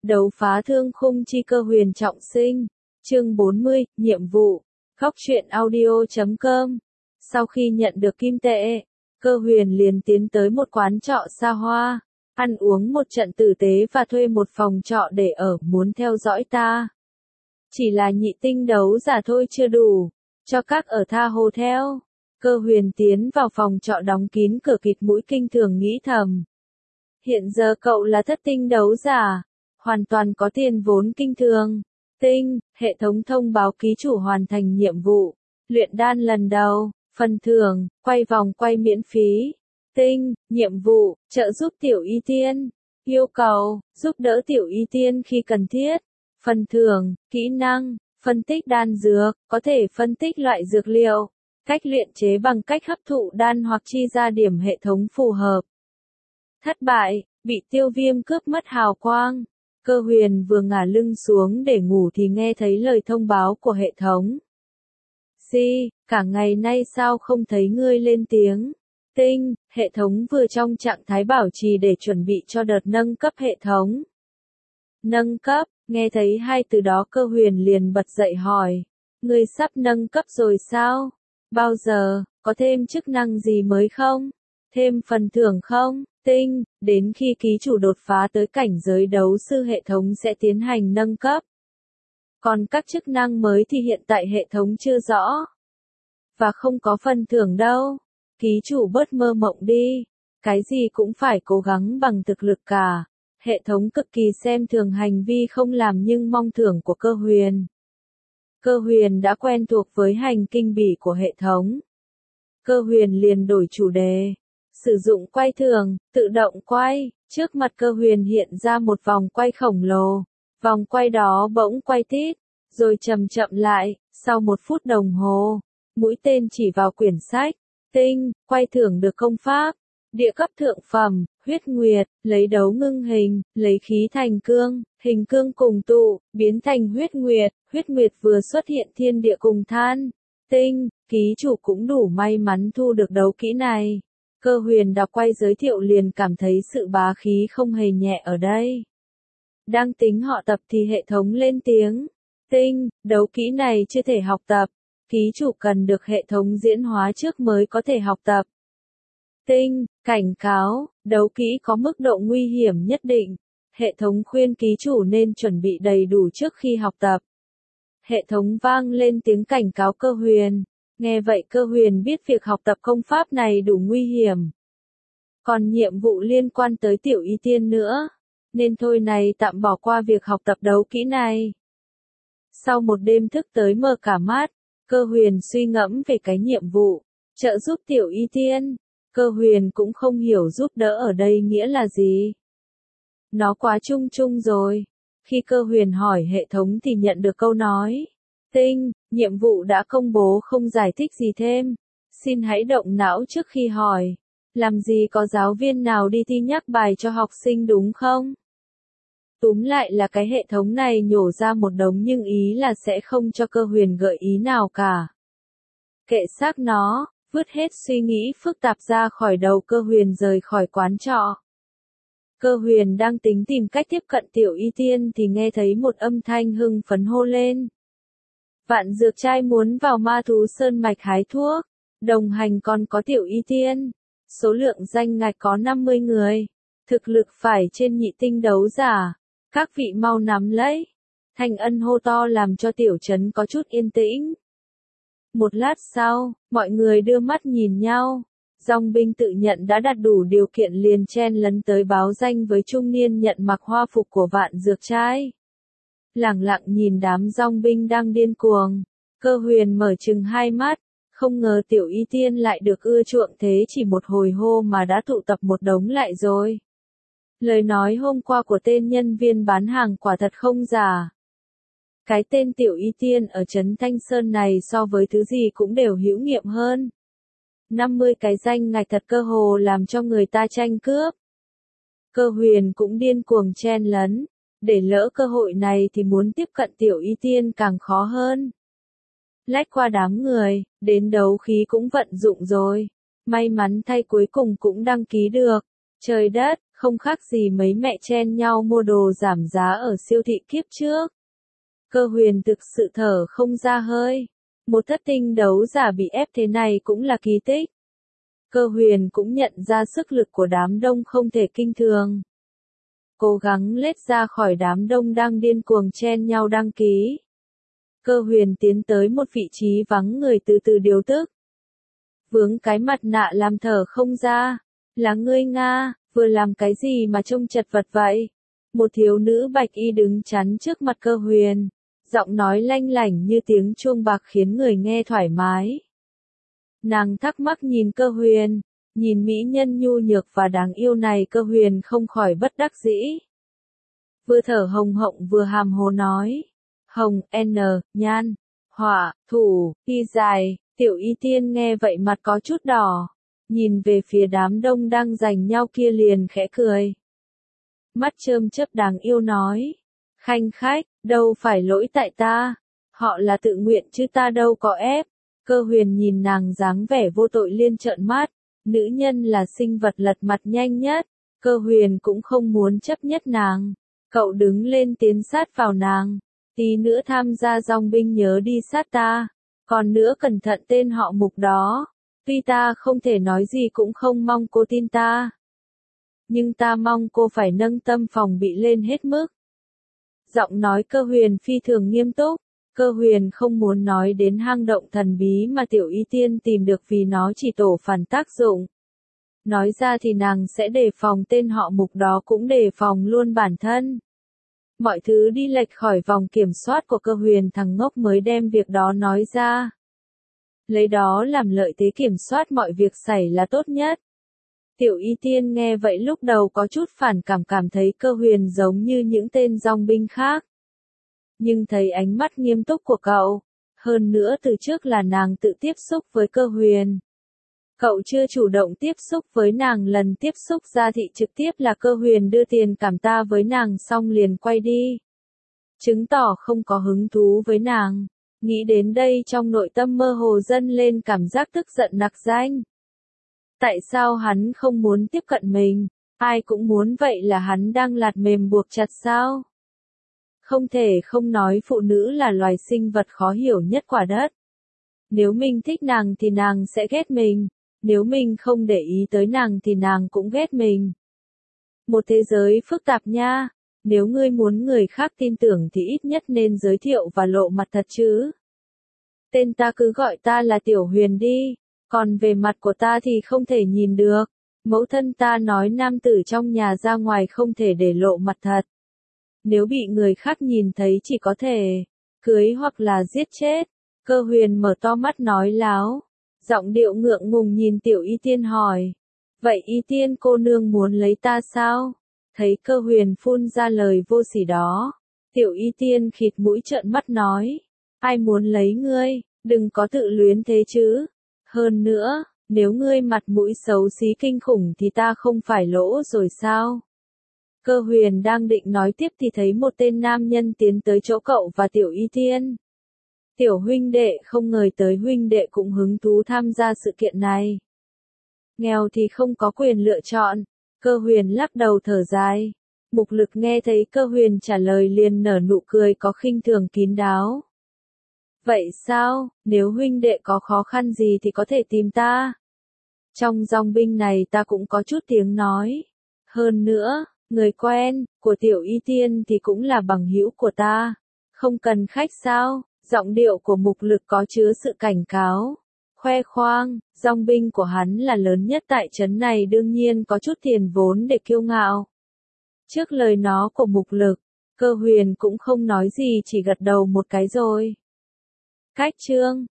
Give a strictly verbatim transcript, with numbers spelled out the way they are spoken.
Đấu phá thương khung chi cơ huyền trọng sinh. Chương bốn mươi, nhiệm vụ. Góc truyện audio chấm com. Sau khi nhận được kim tệ, Cơ Huyền liền tiến tới một quán trọ xa hoa, ăn uống một trận tử tế và thuê một phòng trọ để ở, muốn theo dõi ta. Chỉ là nhị tinh đấu giả thôi chưa đủ, cho các ở tha hotel. Cơ Huyền tiến vào phòng trọ đóng kín cửa kịt mũi kinh thường nghĩ thầm. Hiện giờ cậu là thất tinh đấu giả, hoàn toàn có tiền vốn kinh thường. Tinh, hệ thống thông báo ký chủ hoàn thành nhiệm vụ. Luyện đan lần đầu, phần thưởng, quay vòng quay miễn phí. Tinh, nhiệm vụ, trợ giúp tiểu y tiên. Yêu cầu, giúp đỡ tiểu y tiên khi cần thiết. Phần thưởng, kỹ năng, phân tích đan dược, có thể phân tích loại dược liệu. Cách luyện chế bằng cách hấp thụ đan hoặc chi ra điểm hệ thống phù hợp. Thất bại, bị tiêu viêm cướp mất hào quang. Cơ Huyền vừa ngả lưng xuống để ngủ thì nghe thấy lời thông báo của hệ thống. Di, cả ngày nay sao không thấy ngươi lên tiếng? Tinh, hệ thống vừa trong trạng thái bảo trì để chuẩn bị cho đợt nâng cấp hệ thống. Nâng cấp, nghe thấy hai từ đó Cơ Huyền liền bật dậy hỏi. Ngươi sắp nâng cấp rồi sao? Bao giờ, có thêm chức năng gì mới không? Thêm phần thưởng không? Tinh, đến khi ký chủ đột phá tới cảnh giới đấu sư hệ thống sẽ tiến hành nâng cấp. Còn các chức năng mới thì hiện tại hệ thống chưa rõ. Và không có phần thưởng đâu. Ký chủ bớt mơ mộng đi. Cái gì cũng phải cố gắng bằng thực lực cả. Hệ thống cực kỳ xem thường hành vi không làm nhưng mong thưởng của Cơ Huyền. Cơ Huyền đã quen thuộc với hành kinh bỉ của hệ thống. Cơ Huyền liền đổi chủ đề. Sử dụng quay thường, tự động quay, trước mặt Cơ Huyền hiện ra một vòng quay khổng lồ. Vòng quay đó bỗng quay tít, rồi chậm chậm lại, sau một phút đồng hồ. Mũi tên chỉ vào quyển sách. Tinh, quay thưởng được công pháp. Địa cấp thượng phẩm, huyết nguyệt, lấy đấu ngưng hình, lấy khí thành cương, hình cương cùng tụ, biến thành huyết nguyệt, huyết nguyệt vừa xuất hiện thiên địa cùng than. Tinh, ký chủ cũng đủ may mắn thu được đấu kỹ này. Cơ Huyền đọc quay giới thiệu liền cảm thấy sự bá khí không hề nhẹ ở đây. Đang tính họ tập thì hệ thống lên tiếng. Tinh, đấu kỹ này chưa thể học tập. Ký chủ cần được hệ thống diễn hóa trước mới có thể học tập. Tinh, cảnh cáo, đấu kỹ có mức độ nguy hiểm nhất định. Hệ thống khuyên ký chủ nên chuẩn bị đầy đủ trước khi học tập. Hệ thống vang lên tiếng cảnh cáo Cơ Huyền. Nghe vậy Cơ Huyền biết việc học tập công pháp này đủ nguy hiểm. Còn nhiệm vụ liên quan tới tiểu y tiên nữa. Nên thôi này tạm bỏ qua việc học tập đấu kỹ này. Sau một đêm thức tới mơ cả mắt, Cơ Huyền suy ngẫm về cái nhiệm vụ. Trợ giúp tiểu y tiên. Cơ Huyền cũng không hiểu giúp đỡ ở đây nghĩa là gì. Nó quá chung chung rồi. Khi Cơ Huyền hỏi hệ thống thì nhận được câu nói. Tinh, nhiệm vụ đã công bố không giải thích gì thêm. Xin hãy động não trước khi hỏi. Làm gì có giáo viên nào đi thi nhắc bài cho học sinh đúng không? Túm lại là cái hệ thống này nhổ ra một đống nhưng ý là sẽ không cho Cơ Huyền gợi ý nào cả. Kệ xác nó, vứt hết suy nghĩ phức tạp ra khỏi đầu Cơ Huyền rời khỏi quán trọ. Cơ Huyền đang tính tìm cách tiếp cận tiểu y tiên thì nghe thấy một âm thanh hưng phấn hô lên. Vạn Dược Trai muốn vào Ma Thú Sơn Mạch hái thuốc, đồng hành còn có tiểu y tiên. Số lượng danh ngạch có năm mươi người, thực lực phải trên nhị tinh đấu giả. Các vị mau nắm lấy. Thanh Ân hô to làm cho tiểu trấn có chút yên tĩnh. Một lát sau, mọi người đưa mắt nhìn nhau. Dòng binh tự nhận đã đạt đủ điều kiện liền chen lấn tới báo danh với trung niên nhận mặc hoa phục của Vạn Dược Trai. Lẳng lặng nhìn đám dòng binh đang điên cuồng. Cơ Huyền mở trừng hai mắt. Không ngờ tiểu y tiên lại được ưa chuộng thế chỉ một hồi hô mà đã tụ tập một đống lại rồi. Lời nói hôm qua của tên nhân viên bán hàng quả thật không giả. Cái tên tiểu y tiên ở trấn Thanh Sơn này so với thứ gì cũng đều hữu nghiệm hơn. năm mươi cái danh ngạch thật cơ hồ làm cho người ta tranh cướp. Cơ Huyền cũng điên cuồng chen lấn. Để lỡ cơ hội này thì muốn tiếp cận tiểu y tiên càng khó hơn. Lách qua đám người, đến đấu khí cũng vận dụng rồi. May mắn thay cuối cùng cũng đăng ký được. Trời đất, không khác gì mấy mẹ chen nhau mua đồ giảm giá ở siêu thị kiếp trước. Cơ huyền thực sự thở không ra hơi. Một thất tinh đấu giả bị ép thế này cũng là kỳ tích. Cơ huyền cũng nhận ra sức lực của đám đông không thể kinh thường. Cố gắng lết ra khỏi đám đông đang điên cuồng chen nhau đăng ký. Cơ huyền tiến tới một vị trí vắng người từ từ điều tức. Vướng cái mặt nạ làm thở không ra. Là ngươi Nga, vừa làm cái gì mà trông chật vật vậy? Một thiếu nữ bạch y đứng chắn trước mặt cơ huyền. Giọng nói lanh lảnh như tiếng chuông bạc khiến người nghe thoải mái. Nàng thắc mắc nhìn cơ huyền. Nhìn mỹ nhân nhu nhược và đáng yêu này, cơ huyền không khỏi bất đắc dĩ. Vừa thở hồng hộng vừa hàm hồ nói. Hồng, N, nhan, hỏa, thủ, y dài. Tiểu y tiên nghe vậy mặt có chút đỏ. Nhìn về phía đám đông đang giành nhau kia liền khẽ cười. Mắt chớm chớp đáng yêu nói. Khanh khách, đâu phải lỗi tại ta. Họ là tự nguyện chứ ta đâu có ép. Cơ huyền nhìn nàng dáng vẻ vô tội liên trợn mắt. Nữ nhân là sinh vật lật mặt nhanh nhất. Cơ huyền cũng không muốn chấp nhất nàng. Cậu đứng lên tiến sát vào nàng. Tí nữa tham gia dòng binh nhớ đi sát ta. Còn nữa cẩn thận tên họ Mục đó. Tuy ta không thể nói gì cũng không mong cô tin ta. Nhưng ta mong cô phải nâng tâm phòng bị lên hết mức. Giọng nói cơ huyền phi thường nghiêm túc. Cơ huyền không muốn nói đến hang động thần bí mà tiểu y tiên tìm được vì nó chỉ tổ phản tác dụng. Nói ra thì nàng sẽ đề phòng tên họ Mục đó cũng đề phòng luôn bản thân. Mọi thứ đi lệch khỏi vòng kiểm soát của cơ huyền, thằng ngốc mới đem việc đó nói ra. Lấy đó làm lợi thế kiểm soát mọi việc xảy là tốt nhất. Tiểu y tiên nghe vậy lúc đầu có chút phản cảm, cảm thấy cơ huyền giống như những tên dòng binh khác. Nhưng thấy ánh mắt nghiêm túc của cậu, hơn nữa từ trước là nàng tự tiếp xúc với cơ huyền. Cậu chưa chủ động tiếp xúc với nàng, lần tiếp xúc ra thị trực tiếp là cơ huyền đưa tiền cảm ta với nàng xong liền quay đi. Chứng tỏ không có hứng thú với nàng. Nghĩ đến đây trong nội tâm mơ hồ dâng lên cảm giác tức giận nặc danh. Tại sao hắn không muốn tiếp cận mình? Ai cũng muốn vậy, là hắn đang lạt mềm buộc chặt sao? Không thể không nói phụ nữ là loài sinh vật khó hiểu nhất quả đất. Nếu mình thích nàng thì nàng sẽ ghét mình. Nếu mình không để ý tới nàng thì nàng cũng ghét mình. Một thế giới phức tạp nha. Nếu ngươi muốn người khác tin tưởng thì ít nhất nên giới thiệu và lộ mặt thật chứ. Tên ta cứ gọi ta là Tiểu Huyền đi. Còn về mặt của ta thì không thể nhìn được. Mẫu thân ta nói nam tử trong nhà ra ngoài không thể để lộ mặt thật. Nếu bị người khác nhìn thấy chỉ có thể cưới hoặc là giết chết. Cơ huyền mở to mắt nói láo. Giọng điệu ngượng ngùng nhìn tiểu y tiên hỏi. Vậy y tiên cô nương muốn lấy ta sao? Thấy cơ huyền phun ra lời vô sỉ đó. Tiểu y tiên khịt mũi trợn mắt nói. Ai muốn lấy ngươi, đừng có tự luyến thế chứ. Hơn nữa, nếu ngươi mặt mũi xấu xí kinh khủng thì ta không phải lỗ rồi sao? Cơ huyền đang định nói tiếp thì thấy một tên nam nhân tiến tới chỗ cậu và tiểu y tiên. Tiểu huynh đệ, không ngờ tới huynh đệ cũng hứng thú tham gia sự kiện này. Nghèo thì không có quyền lựa chọn. Cơ huyền lắc đầu thở dài. Mục Lực nghe thấy cơ huyền trả lời liền nở nụ cười có khinh thường kín đáo. Vậy sao, nếu huynh đệ có khó khăn gì thì có thể tìm ta. Trong dòng binh này ta cũng có chút tiếng nói. Hơn nữa, người quen của tiểu y tiên thì cũng là bằng hữu của ta. Không cần khách sao? Giọng điệu của Mục Lực có chứa sự cảnh cáo. Khoe khoang, dòng binh của hắn là lớn nhất tại trấn này, đương nhiên có chút tiền vốn để kiêu ngạo. Trước lời nó của Mục Lực, cơ huyền cũng không nói gì, chỉ gật đầu một cái rồi. Cách chương